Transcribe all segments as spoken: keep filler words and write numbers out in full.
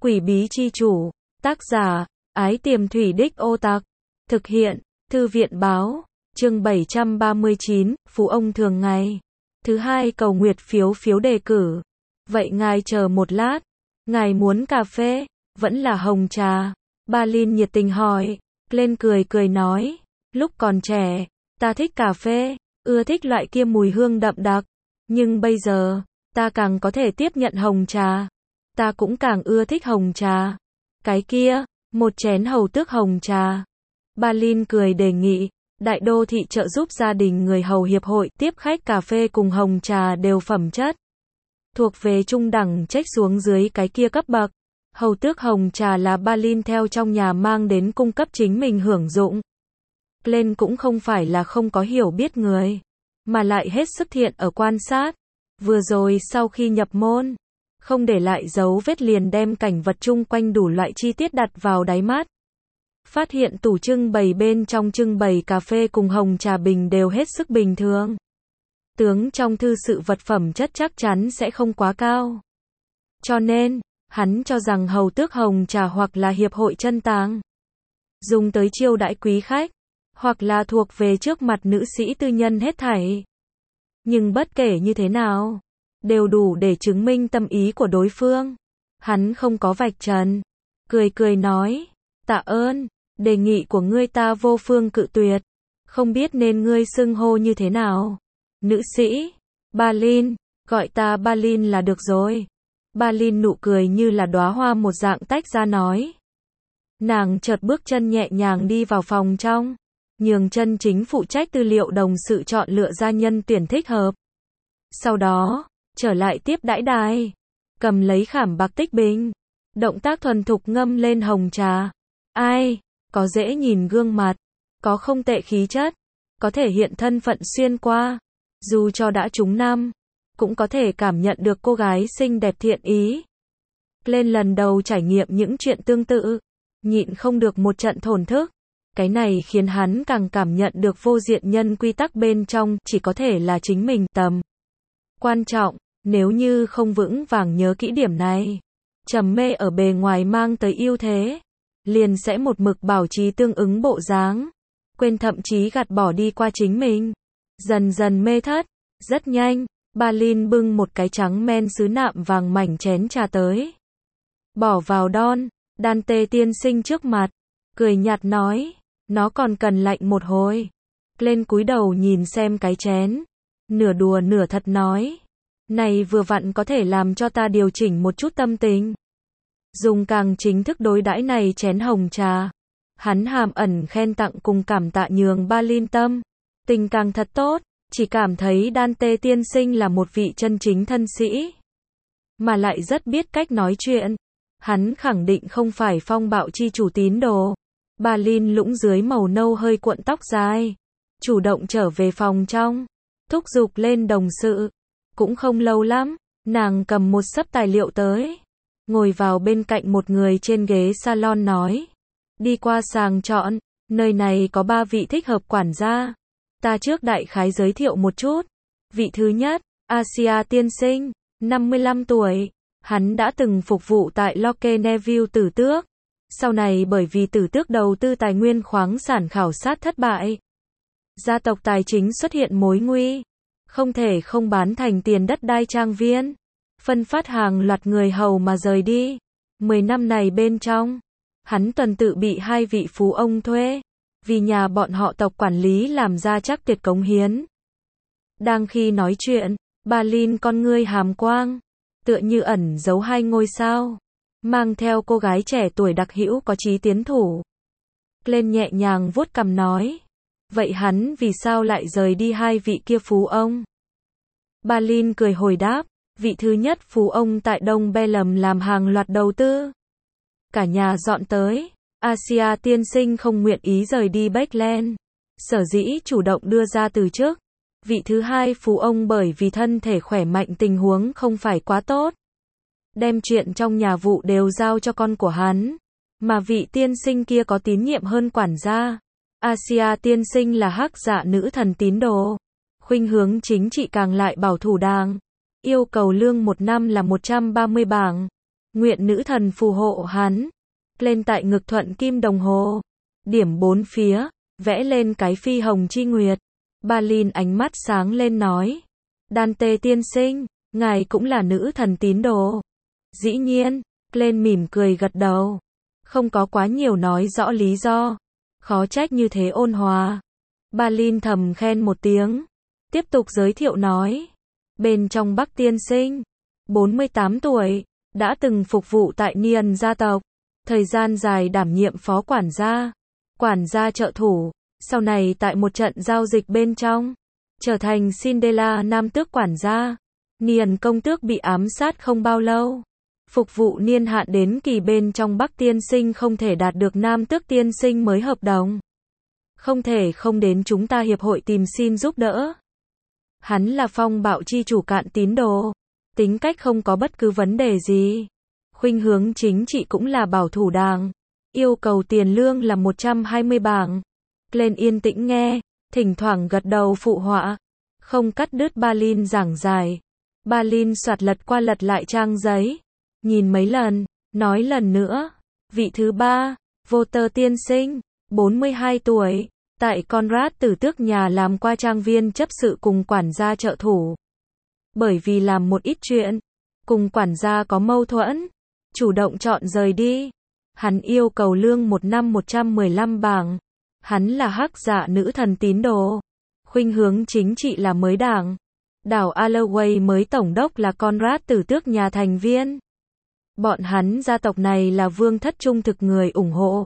Quỷ bí chi chủ, tác giả, Ái Tiềm Thủy Đích Ô Tặc, thực hiện, Thư viện báo, chương bảy trăm ba mươi chín, Phú ông thường ngày. Thứ hai cầu nguyệt phiếu phiếu đề cử. Vậy ngài chờ một lát, ngài muốn cà phê, vẫn là hồng trà? Balin nhiệt tình hỏi, lên cười cười nói, lúc còn trẻ, ta thích cà phê, ưa thích loại kia mùi hương đậm đặc, nhưng bây giờ, ta càng có thể tiếp nhận hồng trà. Ta cũng càng ưa thích hồng trà. Cái kia, một chén hầu tước hồng trà. Balin cười đề nghị, Đại đô thị trợ giúp gia đình người hầu hiệp hội tiếp khách cà phê cùng hồng trà đều phẩm chất thuộc về trung đẳng trách xuống dưới cái kia cấp bậc. Hầu tước hồng trà là Balin theo trong nhà mang đến cung cấp chính mình hưởng dụng. Glenn cũng không phải là không có hiểu biết người, mà lại hết sức thiện ở quan sát. Vừa rồi sau khi nhập môn, không để lại dấu vết liền đem cảnh vật chung quanh đủ loại chi tiết đặt vào đáy mắt. Phát hiện tủ trưng bày bên trong trưng bày cà phê cùng hồng trà bình đều hết sức bình thường. Tướng trong thư sự vật phẩm chất chắc chắn sẽ không quá cao. Cho nên, hắn cho rằng hầu tước hồng trà hoặc là hiệp hội chân tàng, dùng tới chiêu đãi quý khách, hoặc là thuộc về trước mặt nữ sĩ tư nhân hết thảy. Nhưng bất kể như thế nào, đều đủ để chứng minh tâm ý của đối phương. Hắn không có vạch trần, cười cười nói, tạ ơn, đề nghị của ngươi ta vô phương cự tuyệt, không biết nên ngươi xưng hô như thế nào. Nữ sĩ, Balin, gọi ta Balin là được rồi. Balin nụ cười như là đóa hoa một dạng tách ra nói. Nàng chợt bước chân nhẹ nhàng đi vào phòng trong, nhường chân chính phụ trách tư liệu đồng sự chọn lựa gia nhân tuyển thích hợp. Sau đó, trở lại tiếp đãi đài, cầm lấy khảm bạc tích bình, động tác thuần thục ngâm lên hồng trà. Ai, có dễ nhìn gương mặt, có không tệ khí chất, có thể hiện thân phận xuyên qua, dù cho đã trúng năm, cũng có thể cảm nhận được cô gái xinh đẹp thiện ý. Lên lần đầu trải nghiệm những chuyện tương tự, nhịn không được một trận thổn thức. Cái này khiến hắn càng cảm nhận được vô diện nhân quy tắc bên trong chỉ có thể là chính mình tầm quan trọng. Nếu như không vững vàng nhớ kỹ điểm này, trầm mê ở bề ngoài mang tới ưu thế, liền sẽ một mực bảo trì tương ứng bộ dáng, quên thậm chí gạt bỏ đi qua chính mình, dần dần mê thất. Rất nhanh, Balin bưng một cái trắng men sứ nạm vàng mảnh chén trà tới, bỏ vào đon, Dante tiên sinh trước mặt, cười nhạt nói, nó còn cần lạnh một hồi. Lên cúi đầu nhìn xem cái chén, nửa đùa nửa thật nói, này vừa vặn có thể làm cho ta điều chỉnh một chút tâm tình. Dùng càng chính thức đối đãi này chén hồng trà. Hắn hàm ẩn khen tặng cùng cảm tạ nhường Balin tâm tình càng thật tốt, chỉ cảm thấy Dante tiên sinh là một vị chân chính thân sĩ, mà lại rất biết cách nói chuyện. Hắn khẳng định không phải phong bạo chi chủ tín đồ. Balin lũng dưới màu nâu hơi cuộn tóc dài, chủ động trở về phòng trong, thúc giục lên đồng sự. Cũng không lâu lắm, nàng cầm một xấp tài liệu tới, ngồi vào bên cạnh một người trên ghế salon nói, đi qua sàng chọn, nơi này có ba vị thích hợp quản gia. Ta trước đại khái giới thiệu một chút. Vị thứ nhất, Asia tiên sinh, năm mươi lăm tuổi, hắn đã từng phục vụ tại Locke Neville Tử Tước. Sau này bởi vì Tử Tước đầu tư tài nguyên khoáng sản khảo sát thất bại, gia tộc tài chính xuất hiện mối nguy, không thể không bán thành tiền đất đai trang viên, phân phát hàng loạt người hầu mà rời đi. Mười năm này bên trong, hắn tuần tự bị hai vị phú ông thuê, vì nhà bọn họ tộc quản lý làm ra chắc tuyệt cống hiến. Đang khi nói chuyện, Balin con ngươi hàm quang, tựa như ẩn giấu hai ngôi sao, mang theo cô gái trẻ tuổi đặc hữu có chí tiến thủ. Lên nhẹ nhàng vuốt cằm nói, vậy hắn vì sao lại rời đi hai vị kia phú ông? Balin cười hồi đáp, vị thứ nhất phú ông tại Đông Belem làm hàng loạt đầu tư, cả nhà dọn tới. Asia tiên sinh không nguyện ý rời đi Beckland, sở dĩ chủ động đưa ra từ chức. Vị thứ hai phú ông bởi vì thân thể khỏe mạnh tình huống không phải quá tốt, đem chuyện trong nhà vụ đều giao cho con của hắn, mà vị tiên sinh kia có tín nhiệm hơn quản gia. Asia tiên sinh là hắc dạ nữ thần tín đồ, khuynh hướng chính trị càng lại bảo thủ đàng, yêu cầu lương một năm là một trăm ba mươi bảng, nguyện nữ thần phù hộ hắn. Lên tại ngực thuận kim đồng hồ, điểm bốn phía, vẽ lên cái phi hồng chi nguyệt. Balin ánh mắt sáng lên nói, Dante tiên sinh, ngài cũng là nữ thần tín đồ. Dĩ nhiên, Glenn mỉm cười gật đầu. Không có quá nhiều nói rõ lý do. Khó trách như thế ôn hòa. Balin thầm khen một tiếng. Tiếp tục giới thiệu nói. Bên trong Bắc tiên sinh, bốn mươi tám tuổi, đã từng phục vụ tại Niên gia tộc. Thời gian dài đảm nhiệm phó quản gia, quản gia trợ thủ. Sau này tại một trận giao dịch bên trong, trở thành Cinderella nam tước quản gia. Niên công tước bị ám sát không bao lâu. Phục vụ niên hạn đến kỳ bên trong Bắc tiên sinh không thể đạt được nam tước tiên sinh mới hợp đồng. Không thể không đến chúng ta hiệp hội tìm xin giúp đỡ. Hắn là phong bạo chi chủ cạn tín đồ. Tính cách không có bất cứ vấn đề gì. Khuynh hướng chính trị cũng là bảo thủ đảng. Yêu cầu tiền lương là một trăm hai mươi bảng. Glenn yên tĩnh nghe, thỉnh thoảng gật đầu phụ họa. Không cắt đứt Balin giảng giải. Balin soạt lật qua lật lại trang giấy. Nhìn mấy lần, nói lần nữa. Vị thứ ba, Walter tiên sinh, bốn mươi hai tuổi, tại Conrad tử tước nhà làm qua trang viên chấp sự cùng quản gia trợ thủ. Bởi vì làm một ít chuyện, cùng quản gia có mâu thuẫn, chủ động chọn rời đi. Hắn yêu cầu lương một năm một trăm mười lăm bảng. Hắn là hắc dạ nữ thần tín đồ. Khuynh hướng chính trị là mới đảng. Đảo Alloway mới tổng đốc là Conrad tử tước nhà thành viên. Bọn hắn gia tộc này là vương thất trung thực người ủng hộ.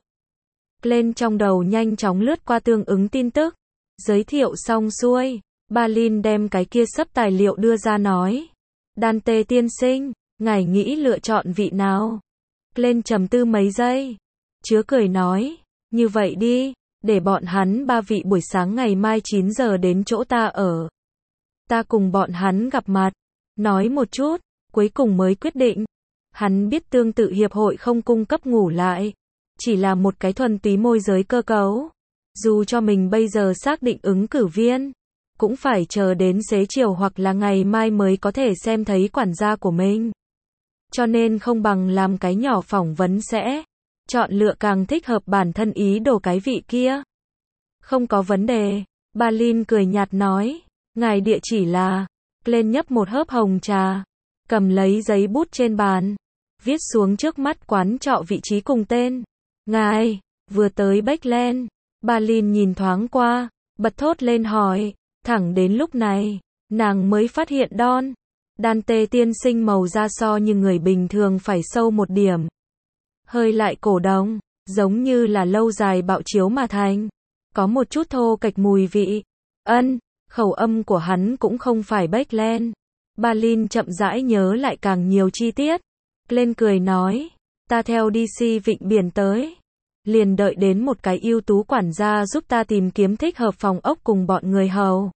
Lên trong đầu nhanh chóng lướt qua tương ứng tin tức. Giới thiệu xong xuôi, Balin đem cái kia sấp tài liệu đưa ra nói. Dante tiên sinh, ngài nghĩ lựa chọn vị nào? Lên trầm tư mấy giây. Chứa cười nói, như vậy đi, để bọn hắn ba vị buổi sáng ngày mai chín giờ đến chỗ ta ở. Ta cùng bọn hắn gặp mặt, nói một chút, cuối cùng mới quyết định. Hắn biết tương tự hiệp hội không cung cấp ngủ lại, chỉ là một cái thuần túy môi giới cơ cấu. Dù cho mình bây giờ xác định ứng cử viên, cũng phải chờ đến xế chiều hoặc là ngày mai mới có thể xem thấy quản gia của mình. Cho nên không bằng làm cái nhỏ phỏng vấn sẽ chọn lựa càng thích hợp bản thân ý đồ cái vị kia. Không có vấn đề, Balin cười nhạt nói, ngài địa chỉ là. Lên nhấp một hớp hồng trà, cầm lấy giấy bút trên bàn, viết xuống trước mắt quán trọ vị trí cùng tên. Ngài, vừa tới Beckland. Balin nhìn thoáng qua, bật thốt lên hỏi, thẳng đến lúc này, nàng mới phát hiện Don. Dante tiên sinh màu da so như người bình thường phải sâu một điểm. Hơi lại cổ đồng, giống như là lâu dài bạo chiếu mà thành. Có một chút thô kệch mùi vị. Ân, khẩu âm của hắn cũng không phải Beckland. Balin chậm rãi nhớ lại càng nhiều chi tiết. Lên cười nói, ta theo đê xê Vịnh Biển tới. Liền đợi đến một cái ưu tú quản gia giúp ta tìm kiếm thích hợp phòng ốc cùng bọn người hầu.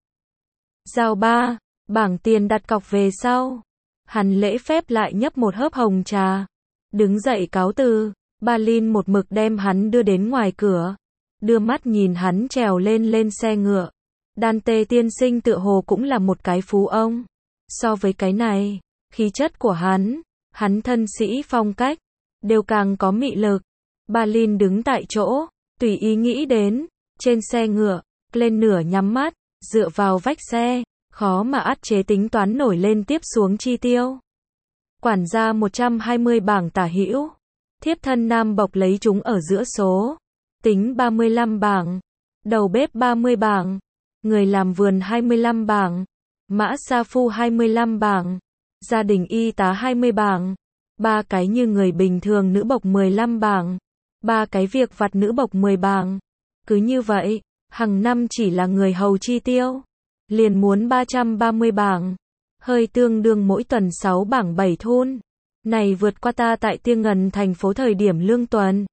Giao ba, bảng tiền đặt cọc về sau. Hắn lễ phép lại nhấp một hớp hồng trà. Đứng dậy cáo từ, Balin một mực đem hắn đưa đến ngoài cửa. Đưa mắt nhìn hắn trèo lên lên xe ngựa. Dante tiên sinh tựa hồ cũng là một cái phú ông. So với cái này, khí chất của hắn, hắn thân sĩ phong cách, đều càng có mị lực. Balin đứng tại chỗ, tùy ý nghĩ đến, trên xe ngựa, lên nửa nhắm mắt, dựa vào vách xe, khó mà át chế tính toán nổi lên tiếp xuống chi tiêu. Quản gia một trăm hai mươi bảng tả hữu, thiếp thân nam bộc lấy chúng ở giữa số, tính ba mươi lăm bảng, đầu bếp ba mươi bảng, người làm vườn hai mươi lăm bảng, mã sa phu hai mươi lăm bảng, gia đình y tá hai mươi bảng, ba cái như người bình thường nữ bộc mười lăm bảng, ba cái việc vặt nữ bộc mười bảng. Cứ như vậy, hàng năm chỉ là người hầu chi tiêu, liền muốn ba trăm ba mươi bảng, hơi tương đương mỗi tuần sáu bảng bảy thun. Này vượt qua ta tại Tiên Ngần thành phố thời điểm lương tuần.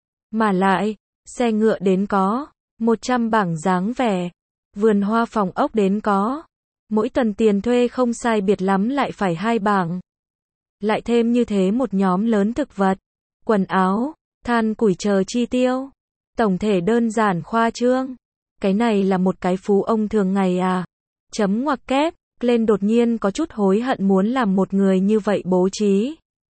Mà lại, xe ngựa đến có một trăm bảng dáng vẻ, vườn hoa phòng ốc đến có mỗi tuần tiền thuê không sai biệt lắm lại phải hai bảng. Lại thêm như thế một nhóm lớn thực vật, quần áo, than củi chờ chi tiêu. Tổng thể đơn giản khoa trương. Cái này là một cái phú ông thường ngày à. Chấm ngoặc kép, lên đột nhiên có chút hối hận muốn làm một người như vậy bố trí.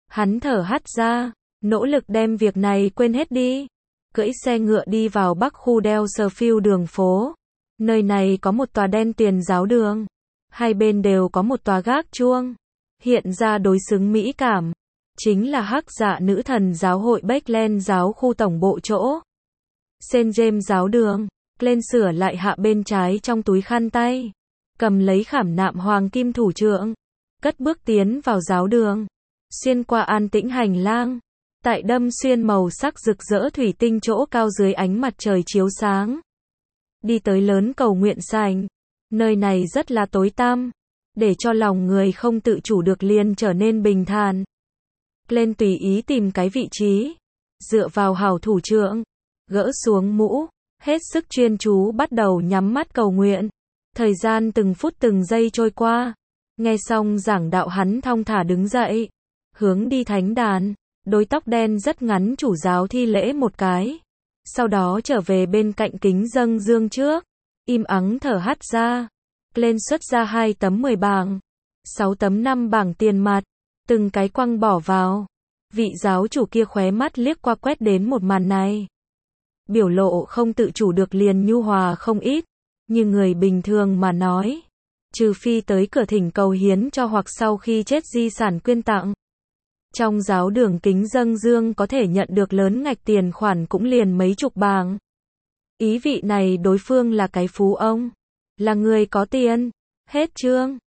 Hắn thở hắt ra, nỗ lực đem việc này quên hết đi. Cưỡi xe ngựa đi vào bắc khu Delsefield đường phố. Nơi này có một tòa đen tuyền giáo đường. Hai bên đều có một tòa gác chuông. Hiện ra đối xứng mỹ cảm. Chính là hắc dạ nữ thần giáo hội Beckland giáo khu tổng bộ chỗ. Saint James giáo đường. Lên sửa lại hạ bên trái trong túi khăn tay. Cầm lấy khảm nạm hoàng kim thủ trượng. Cất bước tiến vào giáo đường. Xuyên qua an tĩnh hành lang. Tại đâm xuyên màu sắc rực rỡ thủy tinh chỗ cao dưới ánh mặt trời chiếu sáng. Đi tới lớn cầu nguyện sảnh. Nơi này rất là tối tăm. Để cho lòng người không tự chủ được liền trở nên bình thản. Lên tùy ý tìm cái vị trí. Dựa vào hảo thủ trượng. Gỡ xuống mũ. Hết sức chuyên chú bắt đầu nhắm mắt cầu nguyện. Thời gian từng phút từng giây trôi qua. Nghe xong giảng đạo hắn thong thả đứng dậy. Hướng đi thánh đàn. Đôi tóc đen rất ngắn chủ giáo thi lễ một cái. Sau đó trở về bên cạnh kính dâng dương trước. Im ắng thở hắt ra. Lên xuất ra hai tấm mười bảng. Sáu tấm năm bảng tiền mặt. Từng cái quăng bỏ vào. Vị giáo chủ kia khóe mắt liếc qua quét đến một màn này. Biểu lộ không tự chủ được liền nhu hòa không ít. Như người bình thường mà nói. Trừ phi tới cửa thỉnh cầu hiến cho hoặc sau khi chết di sản quyên tặng. Trong giáo đường kính dâng dương có thể nhận được lớn ngạch tiền khoản cũng liền mấy chục bảng. Ý vị này đối phương là cái phú ông. Là người có tiền. Hết chương.